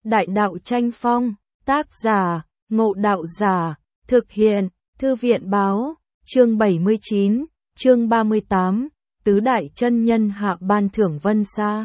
Đại đạo tranh phong, tác giả, Ngộ Đạo Giả, thực hiện, Thư viện báo, chương 79, chương 38, Tứ Đại Chân Nhân hạ ban thưởng Vân Sa.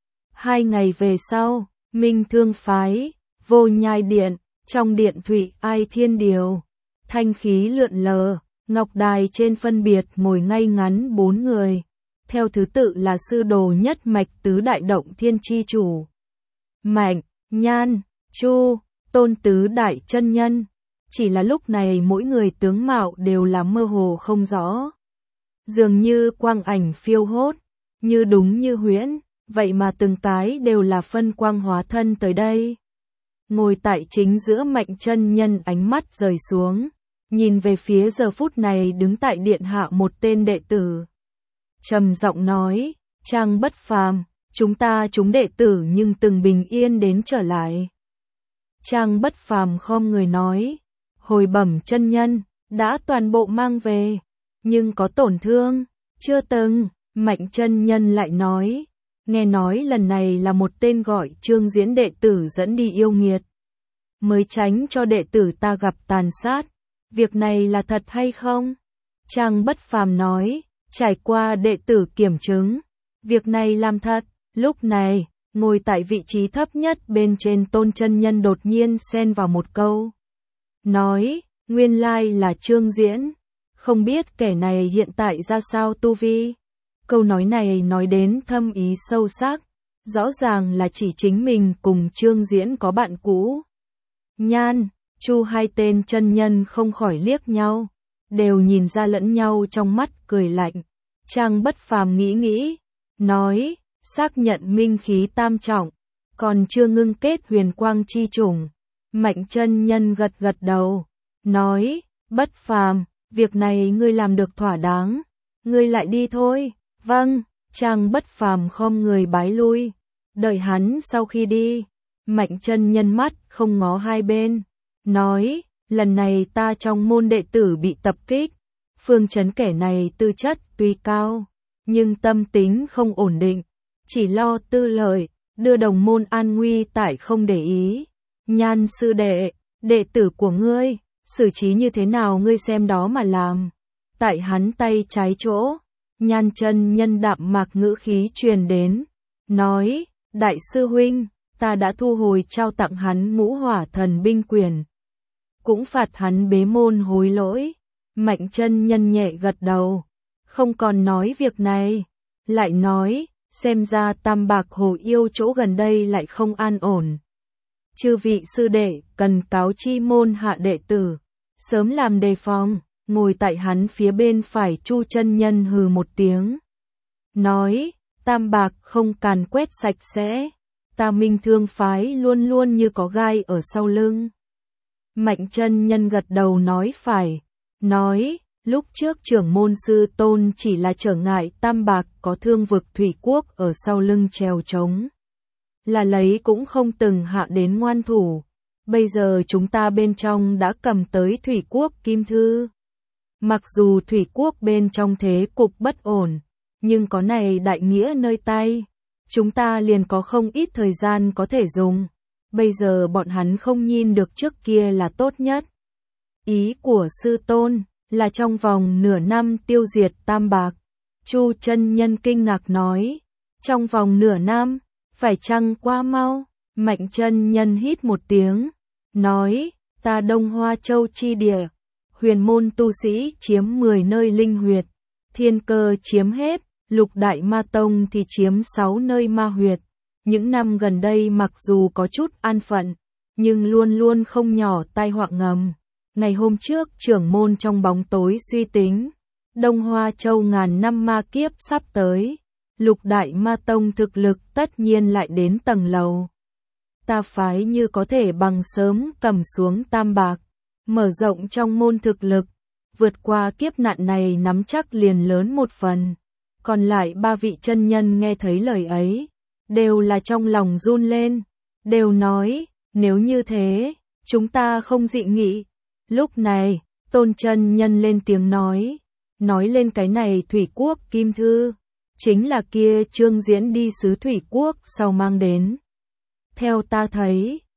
2 ngày về sau, Minh Thương Phái, Vô Nhai Điện, trong điện Thụy Ai Thiên Điều, thanh khí lượn lờ, ngọc đài trên phân biệt ngồi ngay ngắn 4 người, theo thứ tự là sư đồ nhất mạch Tứ Đại Động Thiên Chi Chủ, Mạnh, Nhan, Chu, Tôn Tứ Đại Chân Nhân. Chỉ là lúc này mỗi người tướng mạo đều là mơ hồ không rõ, dường như quang ảnh phiêu hốt, như đúng như huyễn, vậy mà từng cái đều là phân quang hóa thân tới đây. Ngồi tại chính giữa Mạnh Chân Nhân ánh mắt rời xuống, nhìn về phía giờ phút này đứng tại điện hạ một tên đệ tử. Trầm giọng nói, Trang bất phàm, chúng đệ tử nhưng từng bình yên đến trở lại. Trang bất phàm khom người nói, hồi bẩm chân nhân, đã toàn bộ mang về, nhưng có tổn thương, chưa từng. Mạnh Chân Nhân lại nói, nghe nói lần này là một tên gọi Trương Diễn đệ tử dẫn đi yêu nghiệt, mới tránh cho đệ tử ta gặp tàn sát, việc này là thật hay không? Trang bất phàm nói, trải qua đệ tử kiểm chứng, việc này làm thật. Lúc này, ngồi tại vị trí thấp nhất bên trên Tôn chân nhân đột nhiên xen vào một câu, nói, nguyên lai là Trương Diễn, không biết kẻ này hiện tại ra sao tu vi. Câu nói này nói đến thâm ý sâu sắc, rõ ràng là chỉ chính mình cùng Trương Diễn có bạn cũ. Nhan, Chu hai tên chân nhân không khỏi liếc nhau, đều nhìn ra lẫn nhau trong mắt cười lạnh. Trang bất phàm nghĩ, nói, xác nhận minh khí tam trọng, còn chưa ngưng kết huyền quang chi chủng. Mạnh Chân Nhân gật đầu, nói, bất phàm, việc này ngươi làm được thỏa đáng, ngươi lại đi thôi. Vâng. Trang bất phàm khom người bái lui, đợi hắn sau khi đi, Mạnh Chân Nhân mắt không ngó hai bên, nói, lần này ta trong môn đệ tử bị tập kích, phương trấn kẻ này tư chất tuy cao, nhưng tâm tính không ổn định, chỉ lo tư lợi, đưa đồng môn an nguy tại không để ý. Nhan sư đệ, đệ tử của ngươi, xử trí như thế nào ngươi xem đó mà làm. Tại hắn tay trái chỗ, Nhan Chân Nhân đạm mạc ngữ khí truyền đến, nói, đại sư huynh, ta đã thu hồi trao tặng hắn Ngũ Hỏa Thần binh quyền, cũng phạt hắn bế môn hối lỗi. Mạnh Chân Nhân nhẹ gật đầu, không còn nói việc này, lại nói, xem ra Tam Bạc Hồ Yêu chỗ gần đây lại không an ổn. Chư vị sư đệ cần cáo chi môn hạ đệ tử, sớm làm đề phòng. Ngồi tại hắn phía bên phải Chu chân nhân hừ một tiếng, nói, Tam Bạc không càn quét sạch sẽ, ta Minh Thương Phái luôn luôn như có gai ở sau lưng. Mạnh Chân Nhân gật đầu nói phải, nói, lúc trước trưởng môn sư Tôn chỉ là trở ngại Tam Bạc có Thương Vực Thủy Quốc ở sau lưng trèo trống, là lấy cũng không từng hạ đến ngoan thủ. Bây giờ chúng ta bên trong đã cầm tới Thủy Quốc Kim Thư. Mặc dù Thủy Quốc bên trong thế cục bất ổn, nhưng có này đại nghĩa nơi tay, chúng ta liền có không ít thời gian có thể dùng. Bây giờ bọn hắn không nhìn được trước kia là tốt nhất. Ý của sư Tôn là trong vòng nửa năm tiêu diệt Tam Bạc. Chu chân nhân kinh ngạc nói, trong vòng nửa năm, phải chăng quá mau? Mạnh Chân Nhân hít một tiếng, nói, ta Đông Hoa Châu chi địa, huyền môn tu sĩ chiếm 10 nơi linh huyệt, thiên cơ chiếm hết, Lục Đại Ma Tông thì chiếm 6 nơi ma huyệt. Những năm gần đây mặc dù có chút an phận, nhưng luôn luôn không nhỏ tai họa ngầm. Ngày hôm trước trưởng môn trong bóng tối suy tính, Đông Hoa Châu ngàn năm ma kiếp sắp tới, Lục Đại Ma Tông thực lực tất nhiên lại đến tầng lầu. Ta phái như có thể bằng sớm cầm xuống Tam Bạc, mở rộng trong môn thực lực, vượt qua kiếp nạn này nắm chắc liền lớn một phần. Còn lại 3 vị chân nhân nghe thấy lời ấy, đều là trong lòng run lên, đều nói, nếu như thế, chúng ta không dị nghị. Lúc này, Tôn chân nhân lên tiếng nói lên cái này Thủy Quốc Kim Thư, chính là kia Trương Diễn đi xứ Thủy Quốc sau mang đến. Theo ta thấy,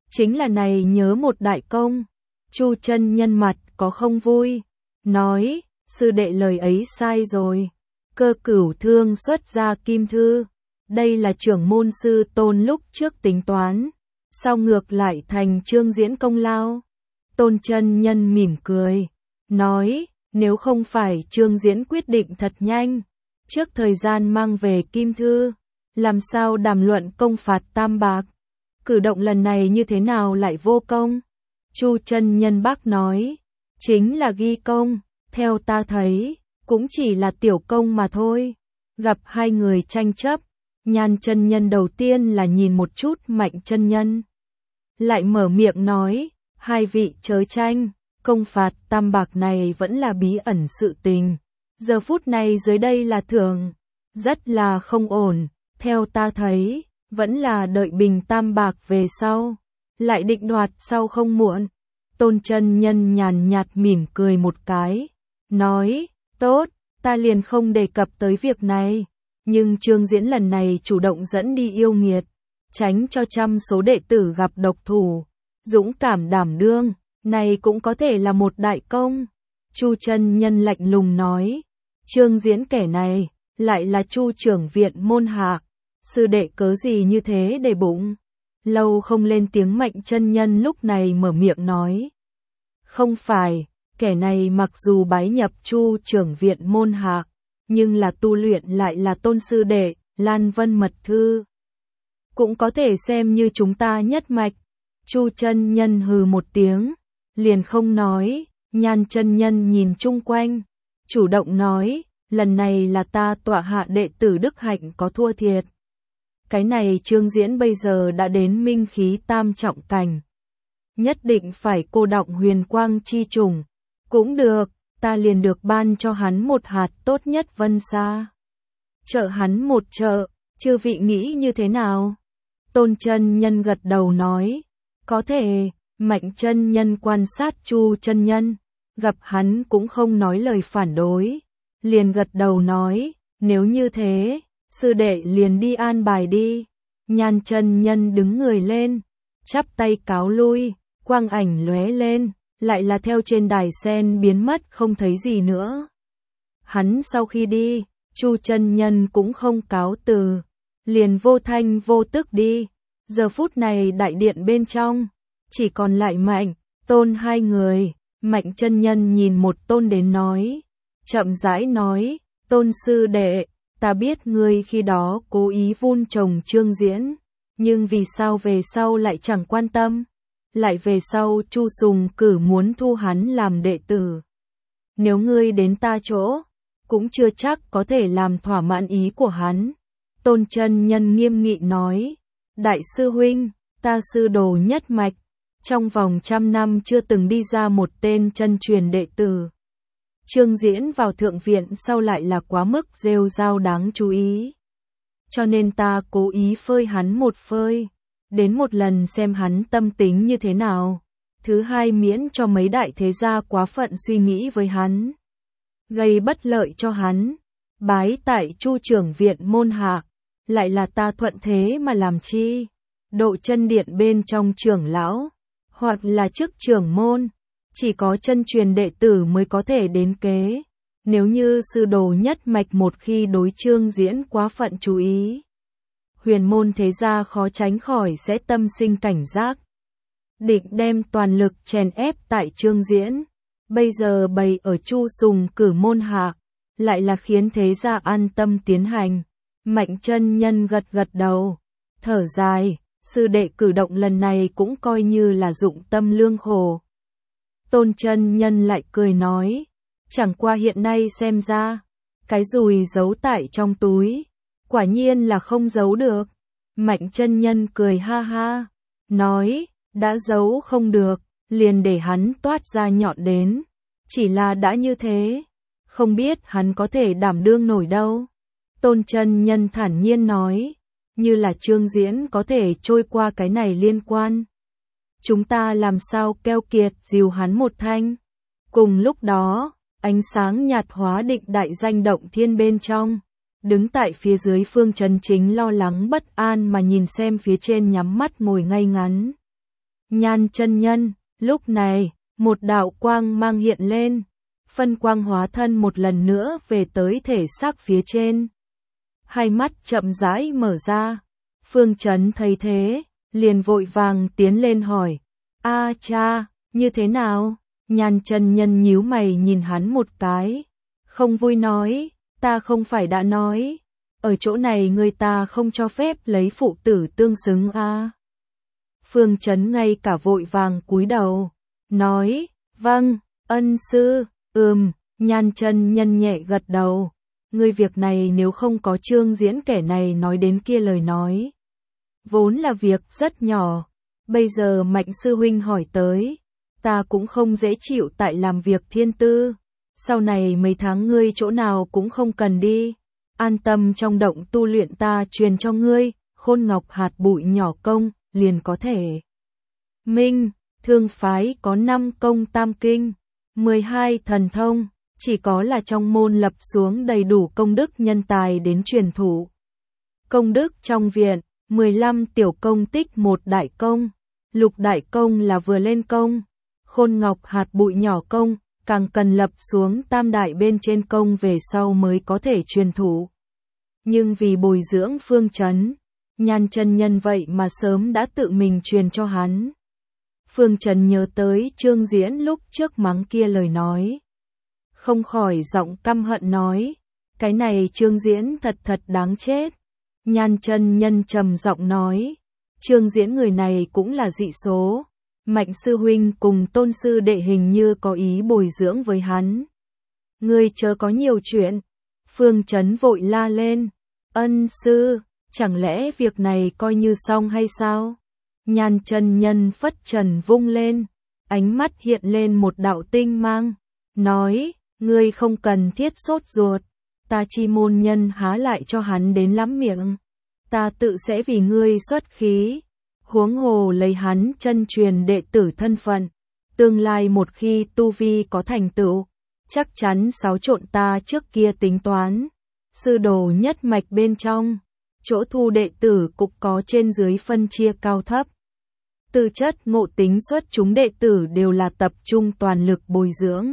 chính là này nhớ một đại công. Chu chân nhân mặt có không vui, nói, sư đệ lời ấy sai rồi. Cơ Cửu Thương xuất ra kim thư, đây là trưởng môn sư Tôn lúc trước tính toán, sao ngược lại thành Trương Diễn công lao. Tôn chân nhân mỉm cười, nói, nếu không phải Trương Diễn quyết định thật nhanh, trước thời gian mang về kim thư, làm sao đàm luận công phạt Tam Bạc. Cử động lần này như thế nào lại vô công? Chu chân nhân bác nói, chính là ghi công, theo ta thấy, cũng chỉ là tiểu công mà thôi. Gặp hai người tranh chấp, Nhan chân nhân đầu tiên là nhìn một chút Mạnh chân nhân, lại mở miệng nói, hai vị chớ tranh, công phạt Tam Bạc này vẫn là bí ẩn sự tình. Giờ phút này dưới đây là thường, rất là không ổn, theo ta thấy, vẫn là đợi bình Tam Bạc về sau, lại định đoạt sau không muộn. Tôn chân nhân nhàn nhạt mỉm cười một cái, nói, tốt, ta liền không đề cập tới việc này, nhưng Trương Diễn lần này chủ động dẫn đi yêu nghiệt, tránh cho trăm số đệ tử gặp độc thủ, dũng cảm đảm đương, này cũng có thể là một đại công. Chu chân nhân lạnh lùng nói, Trương Diễn kẻ này, lại là Chu trưởng viện môn hạ, sư đệ cớ gì như thế để bụng. Lâu không lên tiếng Mạnh chân nhân lúc này mở miệng nói, không phải, kẻ này mặc dù bái nhập Chu trưởng viện môn hạ, nhưng là tu luyện lại là Tôn sư đệ, Lan Vân mật thư. Cũng có thể xem như chúng ta nhất mạch. Chu chân nhân hừ một tiếng, liền không nói. Nhan chân nhân nhìn chung quanh, chủ động nói, lần này là ta tọa hạ đệ tử Đức Hạnh có thua thiệt. Cái này Trương Diễn bây giờ đã đến minh khí tam trọng cảnh, nhất định phải cô đọng huyền quang chi trùng. Cũng được, ta liền được ban cho hắn một hạt tốt nhất Vân Sa, trợ hắn một trợ, chư vị nghĩ như thế nào? Tôn chân nhân gật đầu nói, có thể. Mạnh chân nhân quan sát Chu chân nhân, gặp hắn cũng không nói lời phản đối, liền gật đầu nói, nếu như thế, sư đệ liền đi an bài đi. Nhan chân nhân đứng người lên, chắp tay cáo lui, quang ảnh lóe lên, lại là theo trên đài sen biến mất không thấy gì nữa. Hắn sau khi đi, Chu chân nhân cũng không cáo từ, liền vô thanh vô tức đi. Giờ phút này đại điện bên trong, chỉ còn lại Mạnh, Tôn hai người. Mạnh chân nhân nhìn một Tôn đến nói, chậm rãi nói, Tôn sư đệ, ta biết ngươi khi đó cố ý vun trồng Trương Diễn, nhưng vì sao về sau lại chẳng quan tâm, lại về sau Chu Sùng cử muốn thu hắn làm đệ tử. Nếu ngươi đến ta chỗ, cũng chưa chắc có thể làm thỏa mãn ý của hắn. Tôn chân nhân nghiêm nghị nói, đại sư huynh, ta sư đồ nhất mạch, trong vòng 100 năm chưa từng đi ra một tên chân truyền đệ tử. Trương Diễn vào thượng viện sau lại là quá mức rêu rao đáng chú ý. Cho nên ta cố ý phơi hắn một phơi, đến một lần xem hắn tâm tính như thế nào. Thứ hai miễn cho mấy đại thế gia quá phận suy nghĩ với hắn, gây bất lợi cho hắn. Bái tại Chu trưởng viện môn hạ, lại là ta thuận thế mà làm chi. Độ chân điện bên trong trưởng lão, hoặc là chức trưởng môn, chỉ có chân truyền đệ tử mới có thể đến kế. Nếu như sư đồ nhất mạch một khi đối Trương Diễn quá phận chú ý, huyền môn thế gia khó tránh khỏi sẽ tâm sinh cảnh giác, định đem toàn lực chèn ép tại Trương Diễn. Bây giờ bày ở Chu Sùng cử môn hạ, lại là khiến thế gia an tâm tiến hành. Mạnh chân nhân gật gật đầu, thở dài, sư đệ cử động lần này cũng coi như là dụng tâm lương khổ. Tôn chân nhân lại cười nói, chẳng qua hiện nay xem ra, cái dùi giấu tại trong túi, quả nhiên là không giấu được. Mạnh chân nhân cười ha ha, nói, đã giấu không được, liền để hắn toát ra nhọn đến. Chỉ là đã như thế, không biết hắn có thể đảm đương nổi đâu. Tôn chân nhân thản nhiên nói, như là Trương Diễn có thể trôi qua cái này liên quan, chúng ta làm sao keo kiệt dìu hắn một thanh. Cùng lúc đó, ánh sáng nhạt hóa định đại danh động thiên bên trong, đứng tại phía dưới Phương Chấn Chính lo lắng bất an mà nhìn xem phía trên nhắm mắt ngồi ngay ngắn. Nhan chân nhân, lúc này, một đạo quang mang hiện lên, phân quang hóa thân một lần nữa về tới thể xác phía trên. Hai mắt chậm rãi mở ra, Phương Chấn thấy thế, liền vội vàng tiến lên hỏi, a cha, như thế nào? Nhan chân nhân nhíu mày nhìn hắn một cái, không vui nói, ta không phải đã nói, ở chỗ này người ta không cho phép lấy phụ tử tương xứng a. Phương Chấn ngay cả vội vàng cúi đầu, nói, vâng, ân sư, Nhan chân nhân nhẹ gật đầu, ngươi việc này nếu không có Trương Diễn kẻ này nói đến kia lời nói, vốn là việc rất nhỏ, bây giờ Mạnh sư huynh hỏi tới, ta cũng không dễ chịu tại làm việc thiên tư, sau này mấy tháng ngươi chỗ nào cũng không cần đi, an tâm trong động tu luyện ta truyền cho ngươi, Khôn Ngọc hạt bụi nhỏ công, liền có thể. Minh, thương phái có 5 công tam kinh, 12 thần thông, chỉ có là trong môn lập xuống đầy đủ công đức nhân tài đến truyền thụ. Công đức trong viện, 15 tiểu công tích một đại công, lục đại công là vừa lên công, Khôn Ngọc hạt bụi nhỏ công, càng cần lập xuống tam đại bên trên công về sau mới có thể truyền thụ. Nhưng vì bồi dưỡng Phương Chấn, Nhan chân nhân vậy mà sớm đã tự mình truyền cho hắn. Phương Chấn nhớ tới Trương Diễn lúc trước mắng kia lời nói, không khỏi giọng căm hận nói, cái này Trương Diễn thật đáng chết. Nhan chân nhân trầm giọng nói, Trương Diễn người này cũng là dị số, Mạnh sư huynh cùng Tôn sư đệ hình như có ý bồi dưỡng với hắn. Ngươi chớ có nhiều chuyện. Phương Chấn vội la lên, ân sư, chẳng lẽ việc này coi như xong hay sao? Nhan chân nhân phất trần vung lên, ánh mắt hiện lên một đạo tinh mang, nói, ngươi không cần thiết sốt ruột, ta chi môn nhân há lại cho hắn đến lắm miệng, ta tự sẽ vì ngươi xuất khí, huống hồ lấy hắn chân truyền đệ tử thân phận, tương lai một khi tu vi có thành tựu, chắc chắn xáo trộn ta trước kia tính toán, sư đồ nhất mạch bên trong, chỗ thu đệ tử cũng có trên dưới phân chia cao thấp. Tư chất ngộ tính xuất chúng đệ tử đều là tập trung toàn lực bồi dưỡng.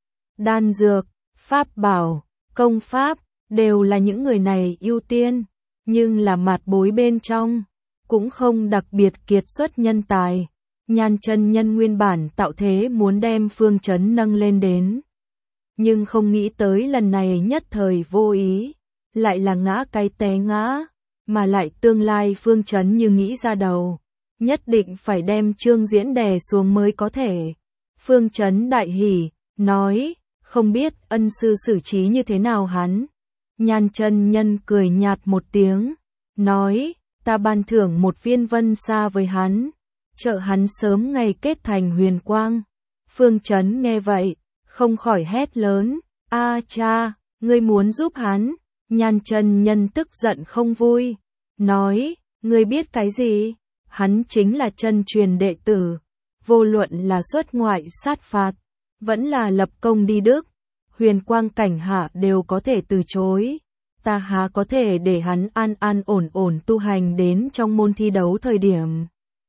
Đan dược, pháp bảo, công pháp, đều là những người này ưu tiên, nhưng là mạt bối bên trong, cũng không đặc biệt kiệt xuất nhân tài. Nhan chân nhân nguyên bản tạo thế muốn đem Phương Chấn nâng lên đến. Nhưng không nghĩ tới lần này nhất thời vô ý, lại là ngã cái té ngã, mà lại tương lai Phương Chấn như nghĩ ra đầu. Nhất định phải đem Trương Diễn đè xuống mới có thể. Phương Chấn đại hỉ, nói, không biết ân sư xử trí như thế nào hắn. Nhan chân nhân cười nhạt một tiếng, nói, ta ban thưởng một viên vân sa với hắn, trợ hắn sớm ngày kết thành huyền quang. Phương Chấn nghe vậy, không khỏi hét lớn, a cha, ngươi muốn giúp hắn. Nhan chân nhân tức giận không vui, nói, ngươi biết cái gì? Hắn chính là chân truyền đệ tử, vô luận là xuất ngoại sát phạt, vẫn là lập công đi đức, huyền quang cảnh hạ đều có thể từ chối. Ta há có thể để hắn an ổn tu hành đến trong môn thi đấu thời điểm.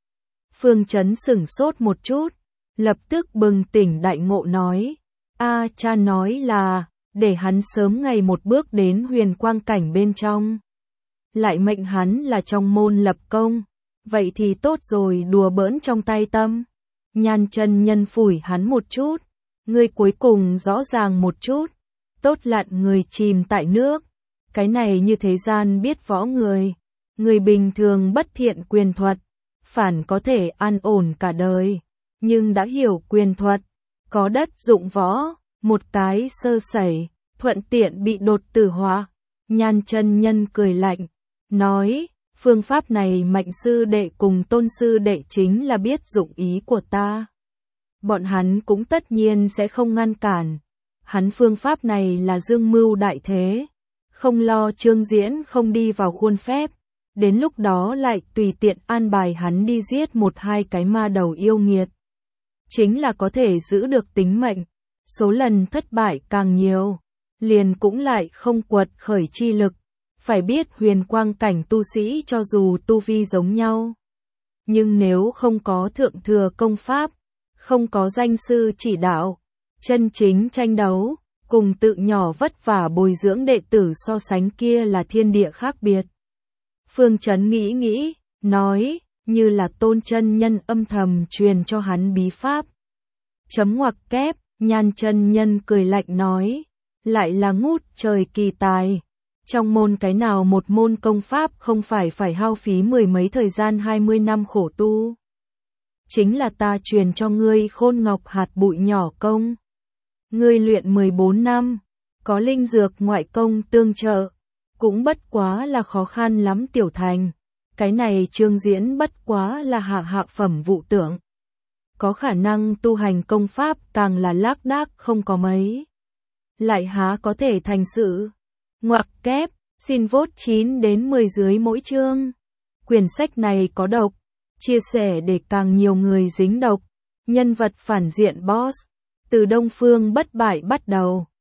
Phương Chấn sửng sốt một chút, lập tức bừng tỉnh đại ngộ nói, a cha nói là, để hắn sớm ngày một bước đến huyền quang cảnh bên trong. Lại mệnh hắn là trong môn lập công. Vậy thì tốt rồi, đùa bỡn trong tay tâm. Nhan chân nhân phủi hắn một chút, ngươi cuối cùng rõ ràng một chút, tốt lặn người chìm tại nước, cái này như thế gian biết võ người bình thường bất thiện quyền thuật, phản có thể an ổn cả đời, nhưng đã hiểu quyền thuật, có đất dụng võ, một cái sơ sẩy, thuận tiện bị đột tử hóa. Nhan chân nhân cười lạnh, nói, phương pháp này Mạnh sư đệ cùng Tôn sư đệ chính là biết dụng ý của ta. Bọn hắn cũng tất nhiên sẽ không ngăn cản. Hắn phương pháp này là dương mưu đại thế. Không lo Trương Diễn không đi vào khuôn phép. Đến lúc đó lại tùy tiện an bài hắn đi giết một hai cái ma đầu yêu nghiệt. Chính là có thể giữ được tính mệnh. Số lần thất bại càng nhiều, liền cũng lại không quật khởi chi lực. Phải biết huyền quang cảnh tu sĩ cho dù tu vi giống nhau, nhưng nếu không có thượng thừa công pháp, không có danh sư chỉ đạo, chân chính tranh đấu, cùng tự nhỏ vất vả bồi dưỡng đệ tử so sánh kia là thiên địa khác biệt. Phương Chấn nghĩ, nói, như là Tôn chân nhân âm thầm truyền cho hắn bí pháp. Chấm ngoặc kép, Nhan chân nhân cười lạnh nói, lại là ngút trời kỳ tài. Trong môn cái nào một môn công pháp không phải hao phí mười mấy thời gian 20 năm khổ tu. Chính là ta truyền cho ngươi Khôn Ngọc hạt bụi nhỏ công. Ngươi luyện 14 năm, có linh dược ngoại công tương trợ, cũng bất quá là khó khăn lắm tiểu thành. Cái này Trương Diễn bất quá là hạ phẩm vụ tưởng. Có khả năng tu hành công pháp càng là lác đác không có mấy. Lại há có thể thành sự. Ngoặc kép, xin vote 9 đến 10 dưới mỗi chương. Quyển sách này có độc, chia sẻ để càng nhiều người dính độc. Nhân vật phản diện boss, từ Đông Phương bất bại bắt đầu.